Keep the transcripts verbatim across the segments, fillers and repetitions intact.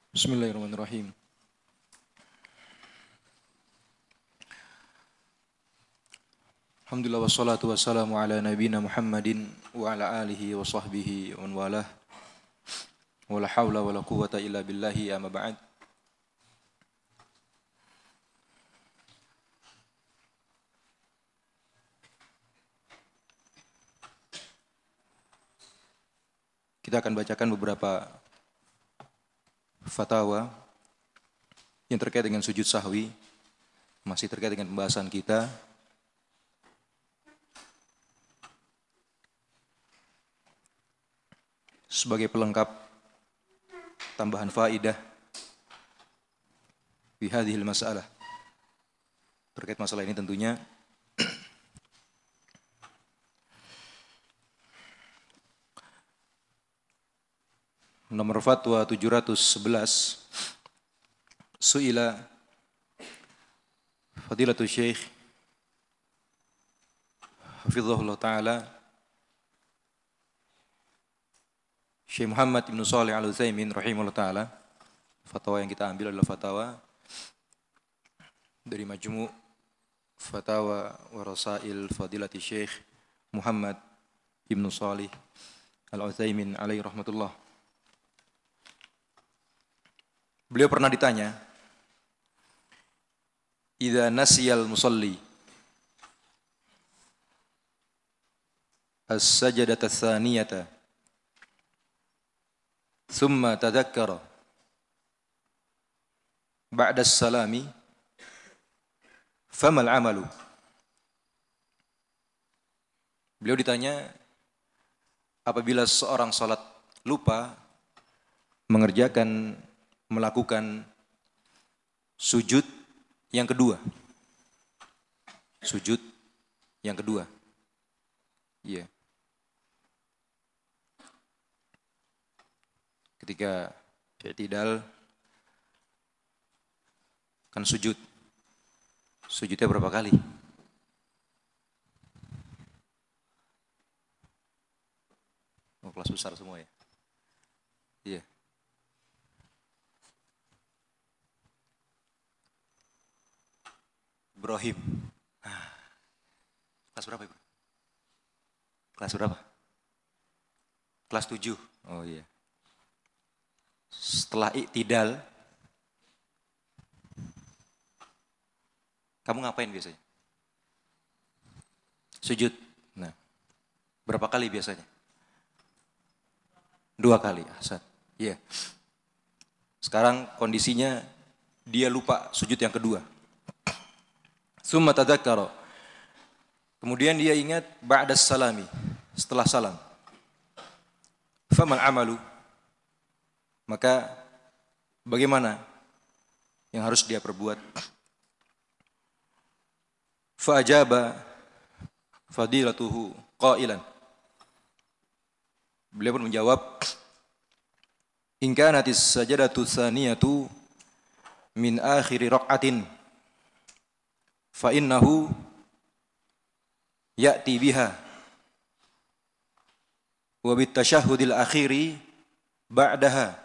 Bismillahirrahmanirrahim. Alhamdulillah wassalatu wassalamu ala nabiyina Muhammadin wa ala alihi wa sahbihi wa man walah. Wala hawla wala quwwata illa billahi amma ba'd. Kita akan bacakan beberapa fatwa yang terkait dengan sujud sahwi, masih terkait dengan pembahasan kita. Sebagai pelengkap tambahan faidah fi hadhil masalah. Terkait masalah ini tentunya nomor fatwa tujuh ratus sebelas, su'ila Fadilatul Syekh hafizahullah ta'ala Syekh Muhammad Ibn Shalih Al-Utsaimin rahimahullah ta'ala. Fatwa yang kita ambil adalah fatwa dari Majmu' Fatawa wa Rasail Fadilatul Syekh Muhammad Ibn Shalih Al-Utsaimin alaihi rahmatullah. Beliau pernah ditanya, idza nasiyal musalli as-sajdata ats-tsaniyata thumma tadhakkara ba'da as-salami famal amalu. Beliau ditanya, apabila seorang salat lupa mengerjakan melakukan sujud yang kedua. Sujud yang kedua. Iya. Ketika i'tidal kan sujud. Sujudnya berapa kali? Oh, kelas besar semua ya? Iya. Ibrahim. Ah. Kelas berapa, Ibu? Kelas berapa? Kelas tujuh. Oh iya. Setelah i'tidal, kamu ngapain biasanya? Sujud. Nah, berapa kali biasanya? Dua kali. Ahsan. Iya. Sekarang kondisinya dia lupa sujud yang kedua. Summa tadzakkara. Kemudian dia ingat ba'da salami, setelah salam. Famal amalu. Maka bagaimana yang harus dia perbuat? Fa ajaba fadilatuhu qailan. Beliau pun menjawab, in kanatis sajdatu tsaniyatu min akhiri raq'atin fa innahu ya'ti biha wa bit tasyahhudil akhiri ba'daha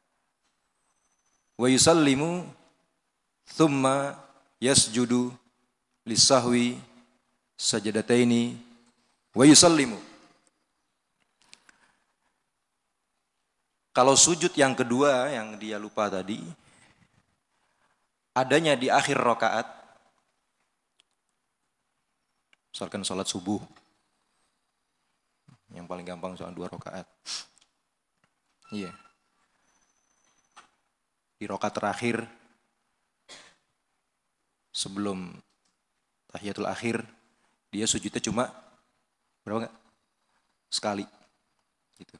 wa yusallimu thumma yasjudu lisahwi sajadataini wa yusallimu. Kalau sujud yang kedua yang dia lupa tadi adanya di akhir rakaat, misalkan sholat subuh, yang paling gampang soal dua rakaat. Iya. Di rakaat terakhir, sebelum tahiyatul akhir, dia sujudnya cuma berapa enggak? Sekali. Gitu.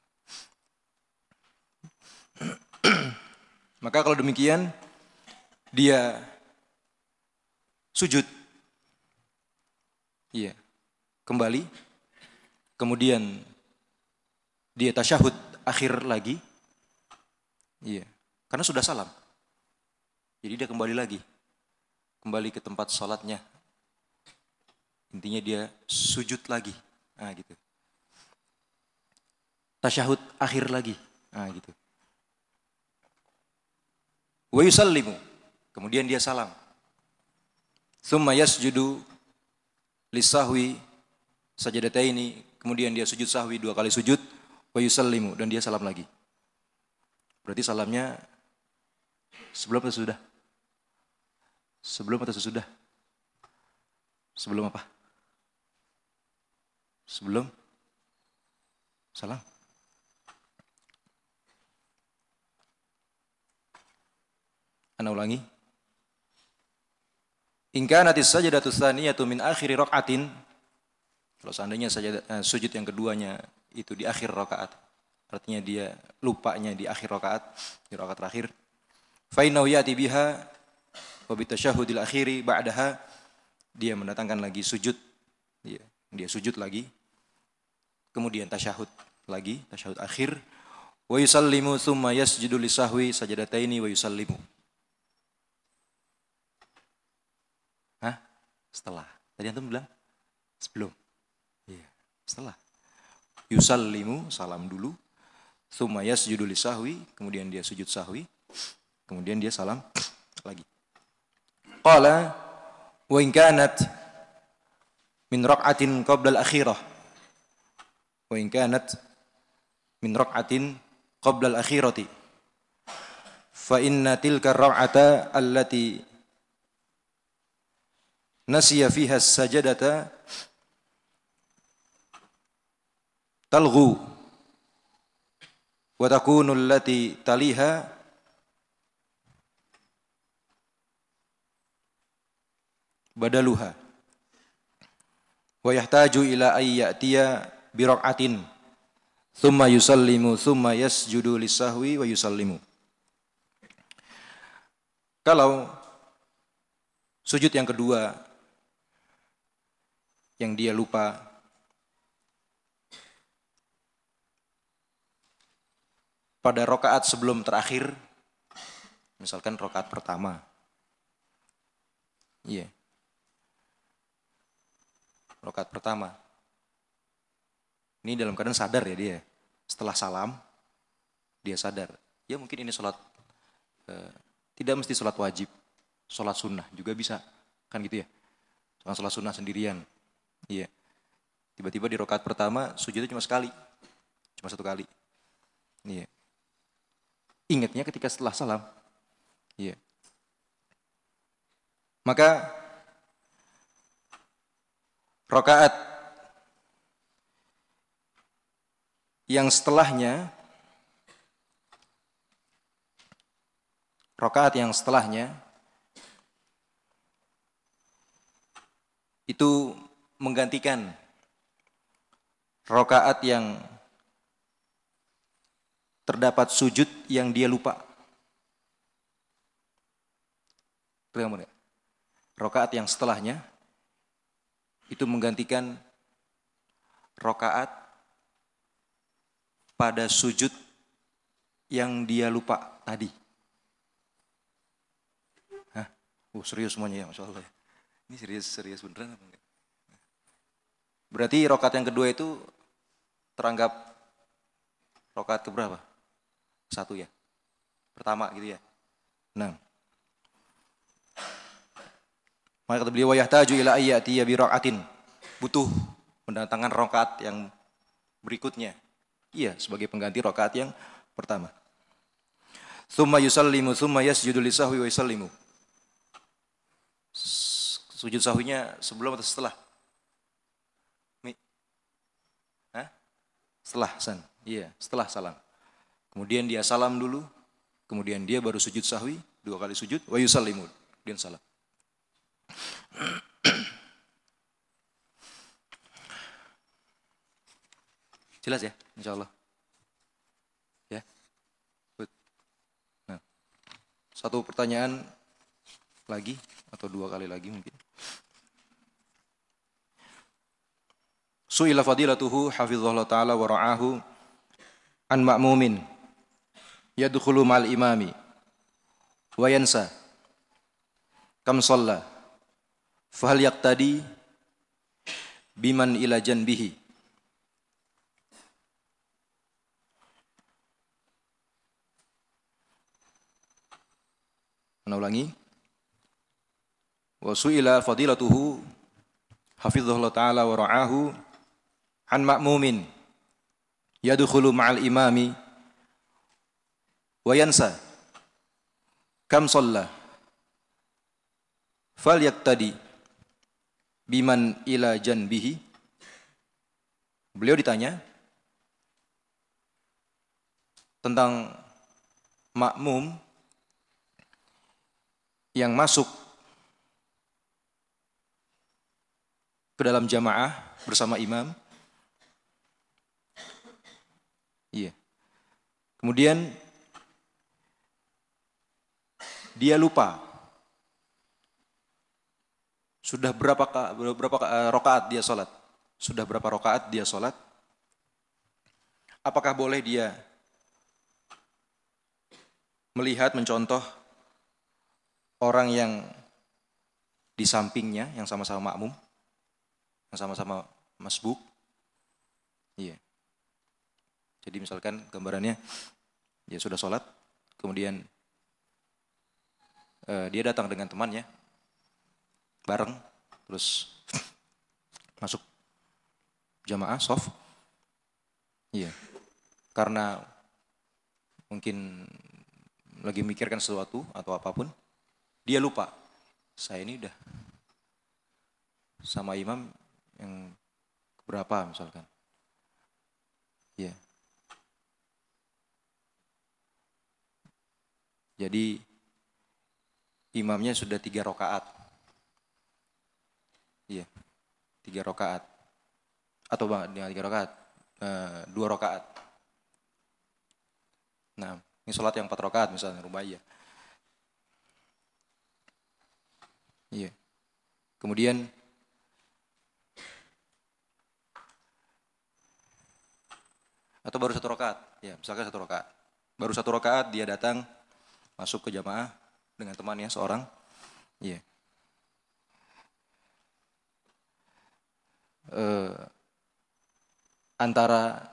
Maka kalau demikian, dia sujud. Iya, kembali, kemudian dia tasyahud akhir lagi, iya, karena sudah salam, jadi dia kembali lagi, kembali ke tempat sholatnya, intinya dia sujud lagi, nah gitu, tasyahud akhir lagi, nah gitu. wa yusallimu. Kemudian dia salam. Tsumma yasjudu lisahwi sajadataini. Kemudian dia sujud sahwi dua kali sujud. Wa yusallimu. Dan dia salam lagi. Berarti salamnya sebelum atau sudah? Sebelum atau sesudah? Sebelum apa? Sebelum salam. Ana ulangi. In kanatis sajdatu tsaniyatu min akhiri raqatin. Kalau seandainya saja eh, sujud yang keduanya itu di akhir rakaat. Artinya dia lupanya di akhir rakaat, di rakaat terakhir. Fa innahu yati biha wa bitasyahhudil akhiri ba'daha. Dia mendatangkan lagi sujud. Dia, dia sujud lagi. Kemudian tasyahud lagi, tasyahud akhir. Wa yusallimu tsumma yasjudu lisahwi sajadataini wa yusallimu. Hah? Setelah. Tadi antum bilang sebelum. Iya, setelah. Yusallimu, salam dulu. Tsumma yasjudu lisahwi, kemudian dia sujud sahwi. Kemudian dia salam lagi. Qala wa in kanat min raq'atin qabla al-akhirah. Wa in kanat min raq'atin qabla al-akhirati. Fa inna tilka ar-raq'ata allati nasiya fiha as-sajadata talghu wa takunu allati taliha badaluha wa yahtaju ila ay ya'tiya bi raq'atin thumma yusallimu thumma yasjudu lisahwi wa yusallimu. Kalau sujud yang kedua yang dia lupa pada rakaat sebelum terakhir, misalkan rakaat pertama, iya, yeah. Rakaat pertama, ini dalam keadaan sadar ya dia, setelah salam dia sadar, ya mungkin ini sholat, eh, tidak mesti sholat wajib, sholat sunnah juga bisa, kan gitu ya, sholat sunnah sendirian, iya, yeah. Tiba-tiba di rakaat pertama sujudnya cuma sekali, cuma satu kali, iya. Yeah. Ingatnya ketika setelah salam. Iya. Maka rakaat yang setelahnya rakaat yang setelahnya itu menggantikan rakaat yang terdapat sujud yang dia lupa. Rakaat yang setelahnya itu menggantikan rakaat pada sujud yang dia lupa tadi. Hah? Oh, serius semuanya ya, Masya Allah. Ini serius-serius beneran apa enggak? Berarti rakaat yang kedua itu teranggap rakaat keberapa? Satu ya, pertama gitu ya. Nah, maka kata beliau, yahtaju ila ayyatiya bi raqatin, butuh mendatangkan rakaat yang berikutnya. Iya, sebagai pengganti rakaat yang pertama. Tsumma yusallimu tsumma yasjudu lisahwi wa yusallimu. Sujud sahwinya sebelum atau setelah? Mi? Hah? Setelah san. Iya, setelah salam. Kemudian dia salam dulu, kemudian dia baru sujud sahwi, dua kali sujud, wa yusallimu, kemudian salam. Jelas ya, insya Allah. Ya, nah, satu pertanyaan lagi atau dua kali lagi mungkin. Su'ila fadilatuhu hafizahullah ta'ala wa ra'ahu an ma'mumin yadkhulu ma'al imami wa yansa kam shalla fa hal yaqtadi biman ila janbihi. Ana ulangi. Wa su'ila fadilatuhu hafizahullah ta'ala wa ra'ahu an ma'mumin yadkhulu ma'al imami wa yansa kam shalla falyaktadi biman ila janbihi. Beliau ditanya tentang makmum yang masuk ke dalam jamaah bersama imam. Iya. Kemudian dia lupa sudah berapa berapa rakaat dia salat. Sudah berapa rakaat dia salat? Apakah boleh dia melihat, mencontoh orang yang di sampingnya, yang sama-sama makmum, yang sama-sama masbuk? Iya. Jadi misalkan gambarannya, dia sudah sholat, kemudian uh, dia datang dengan temannya, bareng, terus masuk jamaah, sof. Iya. Karena mungkin lagi mikirkan sesuatu atau apapun, dia lupa, saya ini udah sama imam yang berapa misalkan. Ya. Jadi imamnya sudah tiga rakaat. Iya. Tiga rakaat. Atau dengan tiga rakaat, e, dua rakaat. Nah, ini sholat yang empat rakaat misalnya, rubaiyah. Iya. Kemudian atau baru satu rakaat, ya misalkan satu rakaat. Baru satu rakaat dia datang masuk ke jamaah dengan temannya seorang, iya. E, antara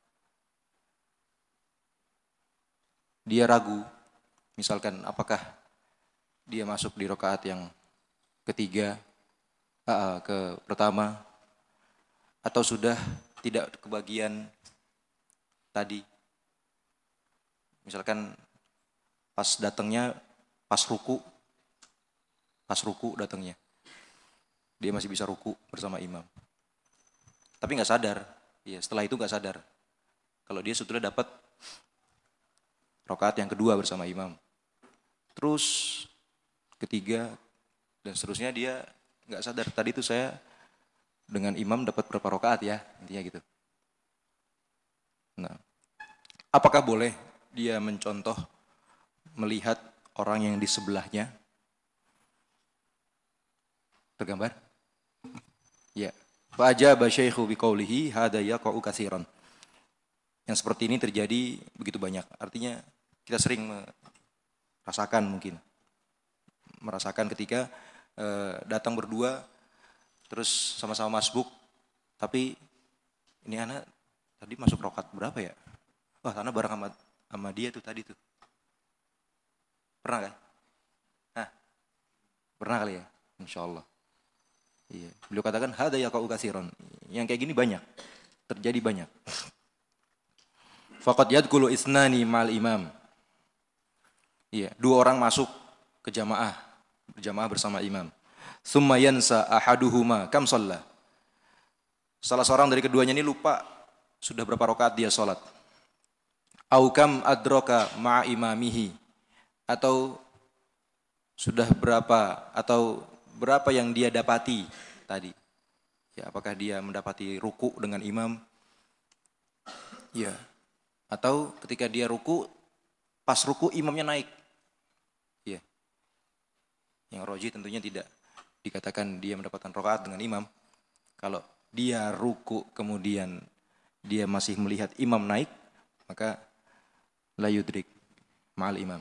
dia ragu, misalkan apakah dia masuk di rakaat yang ketiga, uh, ke pertama, atau sudah tidak kebagian tadi. Misalkan pas datangnya, pas ruku, pas ruku datangnya, dia masih bisa ruku bersama imam. Tapi nggak sadar, ya setelah itu nggak sadar. Kalau dia sebetulnya dapat rakaat yang kedua bersama imam. Terus ketiga dan seterusnya dia nggak sadar. Tadi itu saya dengan imam dapat berapa rakaat ya, intinya gitu. Nah, apakah boleh dia mencontoh melihat orang yang di sebelahnya? Tergambar? Ya. Fa ajaba syaikhu biqaulihi hada yaqa'u katsiran. Yang seperti ini terjadi begitu banyak. Artinya kita sering merasakan mungkin. Merasakan ketika eh, datang berdua terus sama-sama masbuk, tapi ini anak tadi masuk rokat berapa ya? Wah, anak bareng sama, sama dia tuh tadi tuh. Pernah kan? Hah? Pernah kali ya? Insya Allah. Iya. Beliau katakan hada yaqa'u katsiran. Yang kayak gini banyak. Terjadi banyak. Faqad yadkhulu isnani ma'al imam. Iya, dua orang masuk ke jamaah, berjamaah bersama imam. Tsumma yansa ahaduhuma kam shalla. Salah seorang dari keduanya ini lupa sudah berapa rakaat dia salat. Au kam adraka ma'a imamihi, atau sudah berapa atau berapa yang dia dapati tadi. Ya, apakah dia mendapati ruku dengan imam? Ya. Atau ketika dia ruku, pas ruku imamnya naik. Ya. Yang roji tentunya tidak dikatakan dia mendapatkan rakaat dengan imam. Kalau dia ruku kemudian dia masih melihat imam naik, maka la yudrik ma'al imam.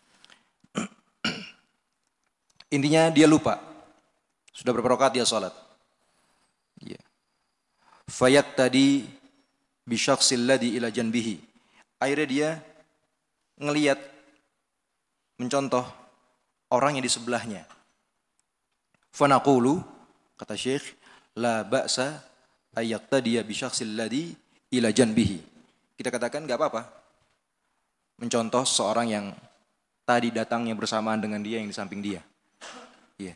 Intinya dia lupa. Sudah berapa rakaat dia salat. Ya. Fayat tadi bisyakhsil ladzi ila janbihi. Akhirnya dia ngelihat, mencontoh orang yang di sebelahnya. Fanaqulu, kata Syekh, la ba'sa ayyaqtadiya bi syakhsil ladzi ila janbihi. Kita katakan enggak apa-apa mencontoh seorang yang tadi datangnya bersamaan dengan dia yang di samping dia. Iya.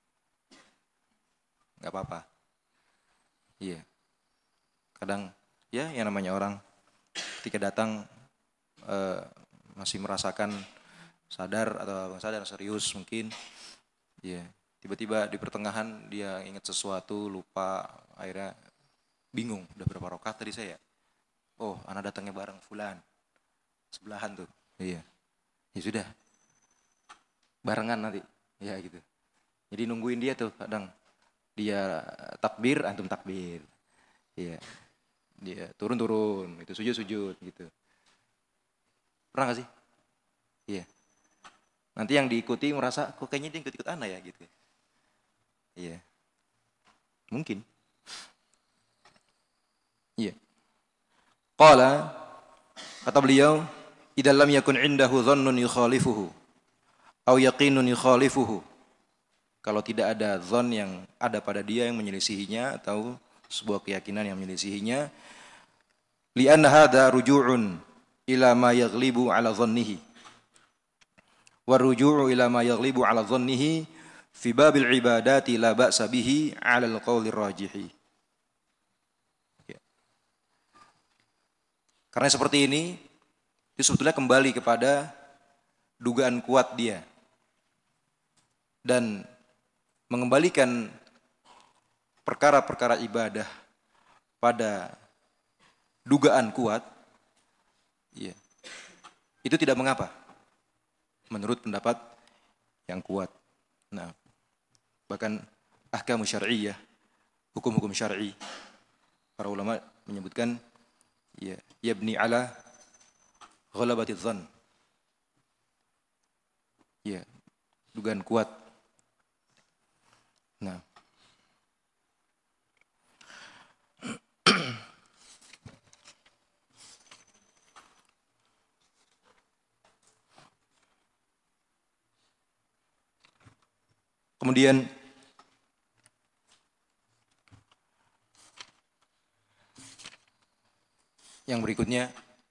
Enggak apa-apa. Iya. Kadang ya yang namanya orang ketika datang eh, masih merasakan sadar atau sadar serius mungkin. Iya. Tiba-tiba di pertengahan dia ingat sesuatu, lupa, akhirnya bingung, udah berapa rakaat tadi saya? Oh, anak datangnya bareng fulan. Sebelahan tuh. Iya. Ya sudah. Barengan nanti. Ya gitu. Jadi nungguin dia tuh kadang. Dia takbir, antum takbir. Iya. Dia turun-turun, itu sujud-sujud gitu. Pernah gak sih? Iya. Nanti yang diikuti merasa kok kayaknya dia ikut-ikut anak ya gitu. Iya. Mungkin. Iya. Qala, kata beliau, idza lam yakun indahu dhannun yukhalifuhu aw yaqinun yukhalifuhu. Kalau tidak ada dhon yang ada pada dia yang menyelisihinya atau sebuah keyakinan yang menyelisihinya, li'anna hadza ruju'un ila ma yaghlibu ala dhannihi. Wa ruju'u ila ma yaghlibu ala dhannihi fi babil ibadati la ba'sa bihi 'ala al-qawli rajihi. Ya. Karena seperti ini, itu sebetulnya kembali kepada dugaan kuat dia. Dan mengembalikan perkara-perkara ibadah pada dugaan kuat, ya, itu tidak mengapa. Menurut pendapat yang kuat. Nah, bahkan ahkamu syar'iyyah, hukum-hukum syar'i, para ulama menyebutkan ya, yabni ala ghalabati dzan. Ya, dugaan kuat. Nah. Kemudian yang berikutnya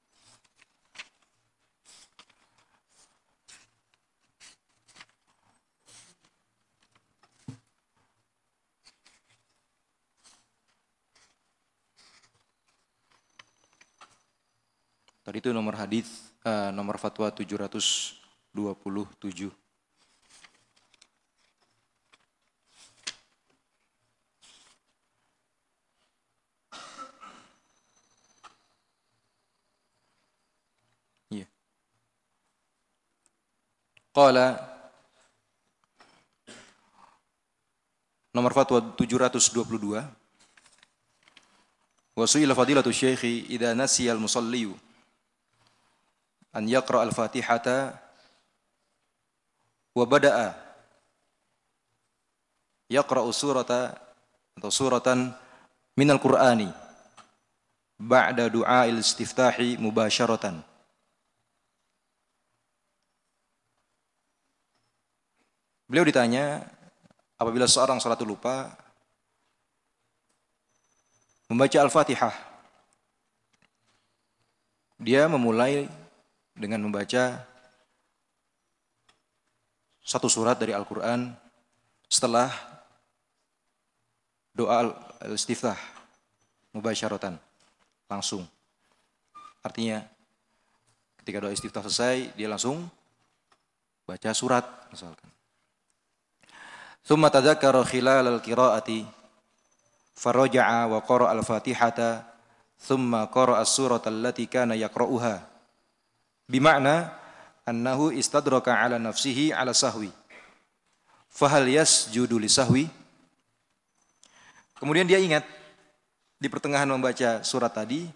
tadi itu nomor hadis uh, nomor fatwa tujuh ratus dua puluh tujuh. Iya. Qala nomor fatwa tujuh ratus dua puluh dua. Wa su'ila fadilatu syekhi idza nasiya al-musalli an yaqra al-Fatihata wa bada'a yaqra'u surata atau suratan minal Qur'ani ba'da du'a'il istiftahi mubasyaratan. Beliau ditanya, apabila seorang salatul lupa membaca Al-Fatihah, dia memulai dengan membaca satu surat dari Al-Quran setelah doa al-istiftah mubasyaratan, langsung. Artinya ketika doa istiftah selesai, dia langsung baca surat misalkan. Tsumma tadzakkara khilal al-qira'ati faraja'a wa qara'a al-Fatihata tsumma qara'a as-surata allati kana yaqra'uha. Bima'na annahu istadraka ala nafsihi ala sahwi. Fahal yasjudu li sahwi? Kemudian dia ingat di pertengahan membaca surat tadi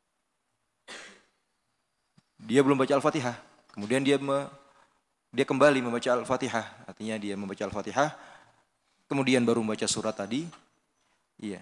dia belum baca Al-Fatihah. Kemudian dia me, dia kembali membaca Al-Fatihah. Artinya dia membaca Al-Fatihah kemudian baru membaca surat tadi. Iya.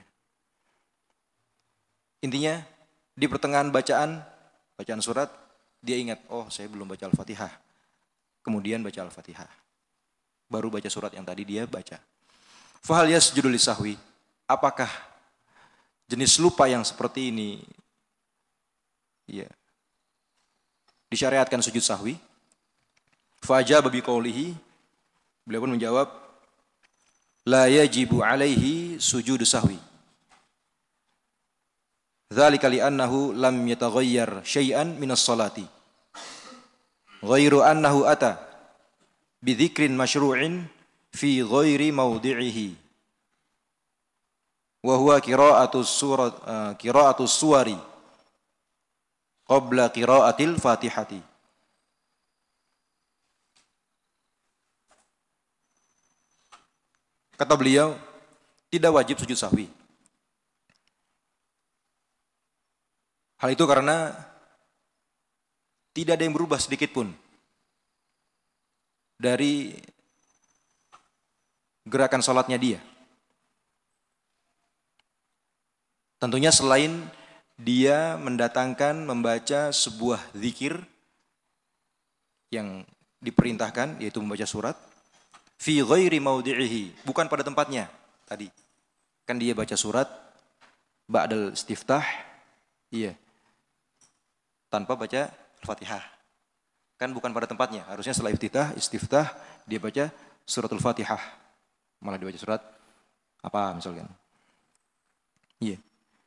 Intinya di pertengahan bacaan bacaan surat dia ingat, oh saya belum baca Al-Fatihah. Kemudian baca Al-Fatihah. baru baca surat yang tadi dia baca. Fahal yasjudu lisahwi? Apakah jenis lupa yang seperti ini ya, disyariatkan sujud sahwi? Fajaba biqaulihi, beliau pun menjawab, la yajibu alaihi sujudu sahwi. Dzalika li'annahu lam yataghayyar syai'an minas salati. Ghairu annahu ata bidzikrin masyru'in fi ghairi mawdi'ihi. Wa huwa qira'atus surat uh, qira'atus suwari qabla qira'atil Fatihati. Kata beliau, tidak wajib sujud sahwi. Hal itu karena tidak ada yang berubah sedikit pun dari gerakan salatnya dia. Tentunya selain dia mendatangkan, membaca sebuah zikir yang diperintahkan, yaitu membaca surat, fi ghairi maudi'ihi, bukan pada tempatnya tadi. Kan dia baca surat ba'dal istiftah, iya, tanpa baca Al-Fatihah. Kan bukan pada tempatnya. Harusnya setelah iftitah, istiftah, dia baca suratul Fatihah. Malah dibaca surat apa misalkan. Iya.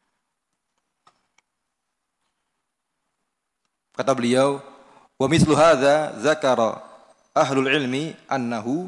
Kata beliau, wa mithlu hadza dzakara ahlul ilmi annahu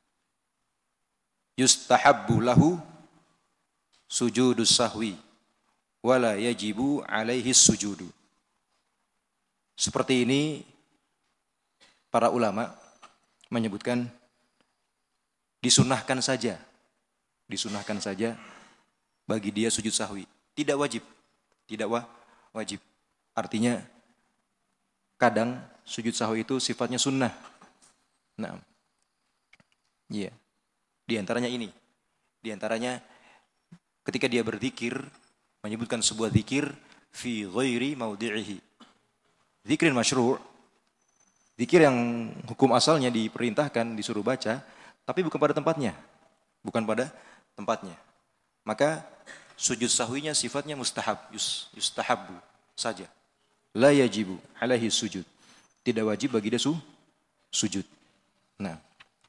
yustahabbu lahu sujudus sahwi wala yajibu alaihi sujudu. Seperti ini para ulama menyebutkan disunahkan saja, disunahkan saja bagi dia sujud sahwi, tidak wajib, tidak wa, wajib. Artinya kadang sujud sahwi itu sifatnya sunnah. Nah, iya. Di antaranya ini, di antaranya ketika dia berzikir, menyebutkan sebuah zikir fi ghairi maudi'ihi. Zikrin masyru', zikir yang hukum asalnya diperintahkan, disuruh baca, tapi bukan pada tempatnya. Bukan pada tempatnya. Maka sujud sahwinya sifatnya mustahab, yustahabbu saja. La yajibu alaihi sujud. Tidak wajib bagi dia su, sujud. Nah.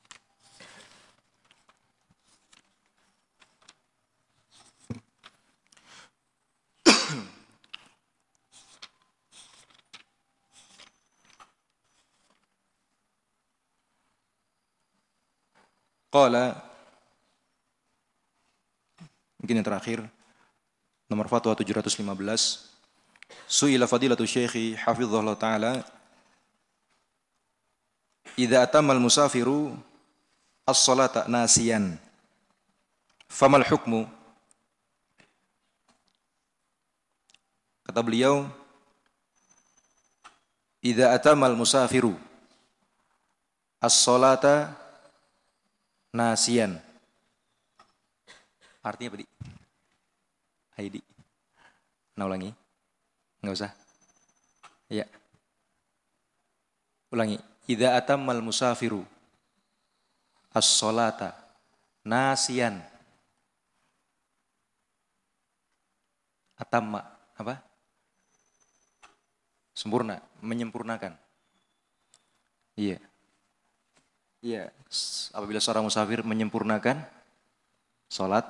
Qala, mungkin yang terakhir, nomor fatwa tujuh ratus lima belas. Su'ila fadilatu syekhi hafizahullah ta'ala, idza atamma al-musafiru as-salata nasiyan, famal hukmu? Kata beliau, idza atamma al-musafiru as-salata nasiyan. Artinya apa, Di? Haidi. Nah, ulangi. Enggak usah. Ya. Ulangi. Idza atammal musafiru as-salata nasiyan. Atamma apa? Sempurna, menyempurnakan. Iya. Iya, apabila seorang musafir menyempurnakan salat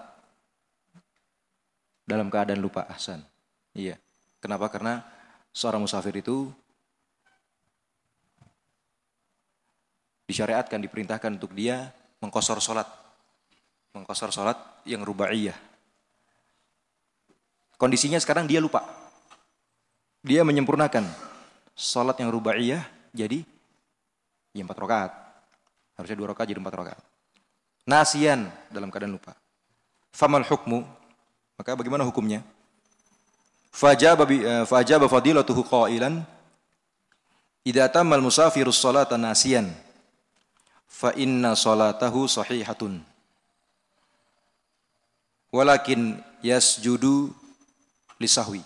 dalam keadaan lupa, ahsan. Iya. Kenapa? Karena seorang musafir itu disyariatkan, diperintahkan untuk dia mengqashar salat. Mengqashar salat yang rubaiyah. Kondisinya sekarang dia lupa. Dia menyempurnakan salat yang rubaiyah jadi ya empat rakaat. Harusnya dua rakaat jadi empat rakaat. Nasiyan, dalam keadaan lupa. Famal hukmu? Maka bagaimana hukumnya? Fajaba fajaba fadilatuhu qailan, idza tamal musafiru sholata nasiyan fa inna sholatahu sahihatun. Walakin yasjudu lisahwi.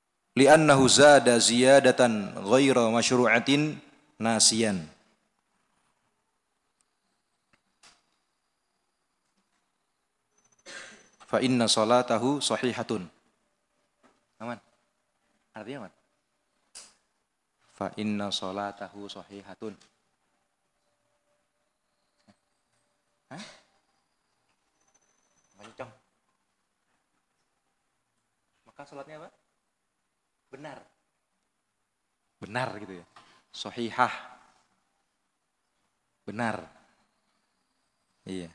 Li'annahu zada ziyadatan ghaira masyru'atin nasiyan. Fa inna salatahu sahihatun. Aman? Artinya aman? Fa inna salatahu sahihatun. Hah? Mancong. Maka salatnya apa? Benar. Benar gitu ya. Sahihah. Benar. Iya.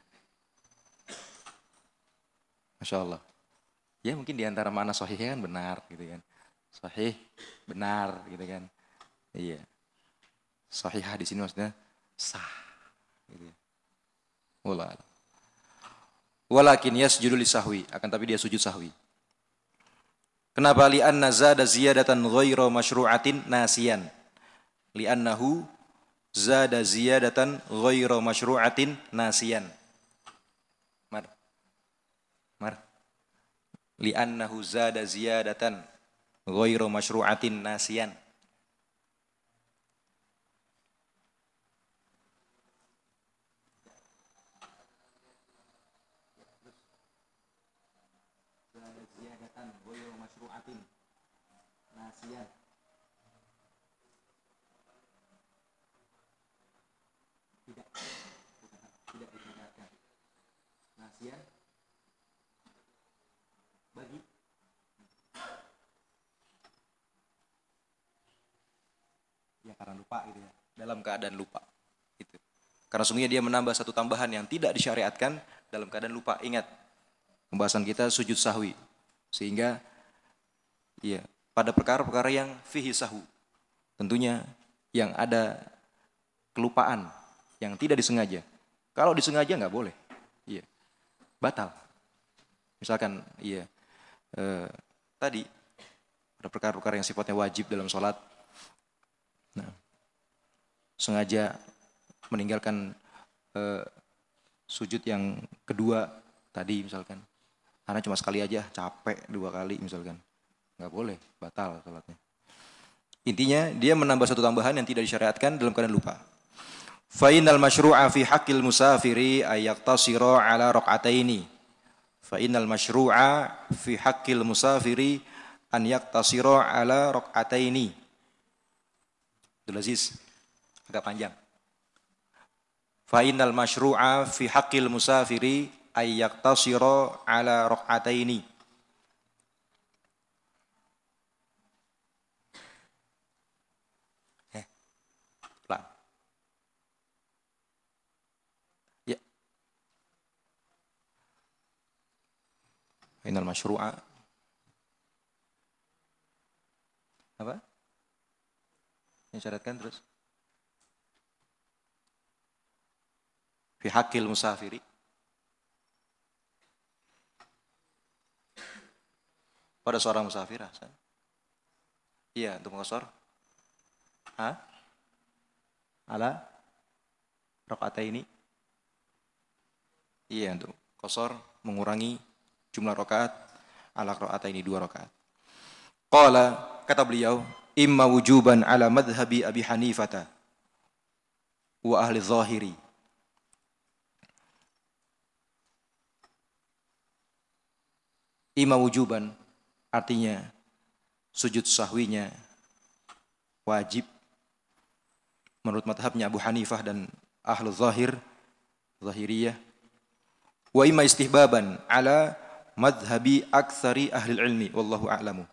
Masya Allah. Ya mungkin diantara makna sahihnya kan benar gitu kan. Sahih, benar gitu kan. Iya. Sahihah di sini maksudnya sah. Gitu ya. Wallah. Walakin yasjudu lisahwi, akan tapi dia sujud sahwi. Kenapa? Li'anna zada ziyadatan ghairu masyru'atin nasiyan. Li'annahu zada ziyadatan ghairu masyru'atin nasiyan. Mar. Mar. Li'annahu zada ziyadatan ghairu masyru'atin nasiyan. Zada ziyadatan ghairu masyru'atin nasiyan. Tidak, tidak ditinggalkan. Nasiyan bagi ya karena lupa gitu ya. Dalam keadaan lupa. Gitu. Karena sungguhnya dia menambah satu tambahan yang tidak disyariatkan dalam keadaan lupa. Ingat, pembahasan kita sujud sahwi. Sehingga ya, pada perkara-perkara yang fihi sahu. Tentunya yang ada kelupaan yang tidak disengaja. Kalau disengaja nggak boleh. Iya. Batal. Misalkan iya eh, tadi ada perkara-perkara yang sifatnya wajib dalam sholat. Nah, sengaja meninggalkan eh, sujud yang kedua tadi misalkan. Karena cuma sekali aja, capek dua kali misalkan. Nggak boleh, batal sholatnya. Intinya dia menambah satu tambahan yang tidak disyariatkan dalam keadaan lupa. Fainal masyru'a fi haqqil musafiri ayaqtasira ala raq'ataini. Fainal masyru'a fi haqqil musafiri an yaqtasira ala raq'ataini. Abdul Aziz, agak panjang. Fainal masyru'a fi haqqil musafiri ayaqtasira ala raq'ataini. Eh, pelan. Ya. Fainal masyru'a apa? Yang syaratkan terus. Fi haqqil musafiri. Pada seorang musafir, Hasan. Iya, untuk mengqashar. Hah? Ala raq'ataini. Iya, untuk qashar mengurangi jumlah rakaat ala raq'ataini, dua rakaat. Qala, kata beliau, imma wujuban ala madhhabi Abi Hanifata wa ahli zahiri. Imma wujuban artinya sujud sahwinya wajib menurut madhabnya Abu Hanifah dan ahlu zahir, zahiriyah. Wa imma istihbaban ala madhabi aktsari ahli ilmi wallahu a'lamu.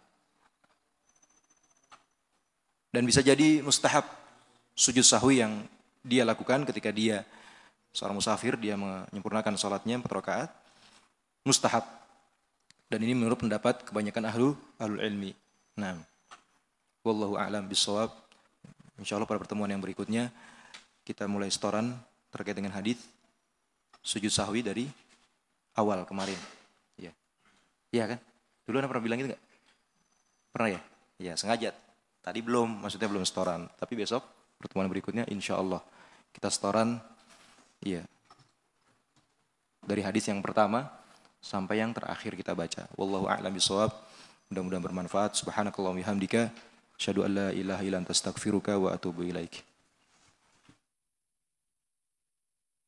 Dan bisa jadi mustahab sujud sahwi yang dia lakukan ketika dia seorang musafir, dia menyempurnakan salatnya empat rakaat, mustahab. Dan ini menurut pendapat kebanyakan ahlu ahlul ilmi. Nah, wallahu a'lam bissawab. Insyaallah pada pertemuan yang berikutnya kita mulai setoran terkait dengan hadis sujud sahwi dari awal kemarin. Iya. Iya kan? Dulu Anda pernah bilang gitu enggak? Pernah ya? Iya, sengaja. Tadi belum, maksudnya belum setoran. Tapi besok pertemuan berikutnya insyaallah kita setoran iya. Dari hadis yang pertama sampai yang terakhir kita baca. Wallahu a'lam bishawab. Mudah-mudahan bermanfaat. Subhanakallahumma wa bihamdika asyhadu an la ilaha illa anta astaghfiruka wa atubu ilaik.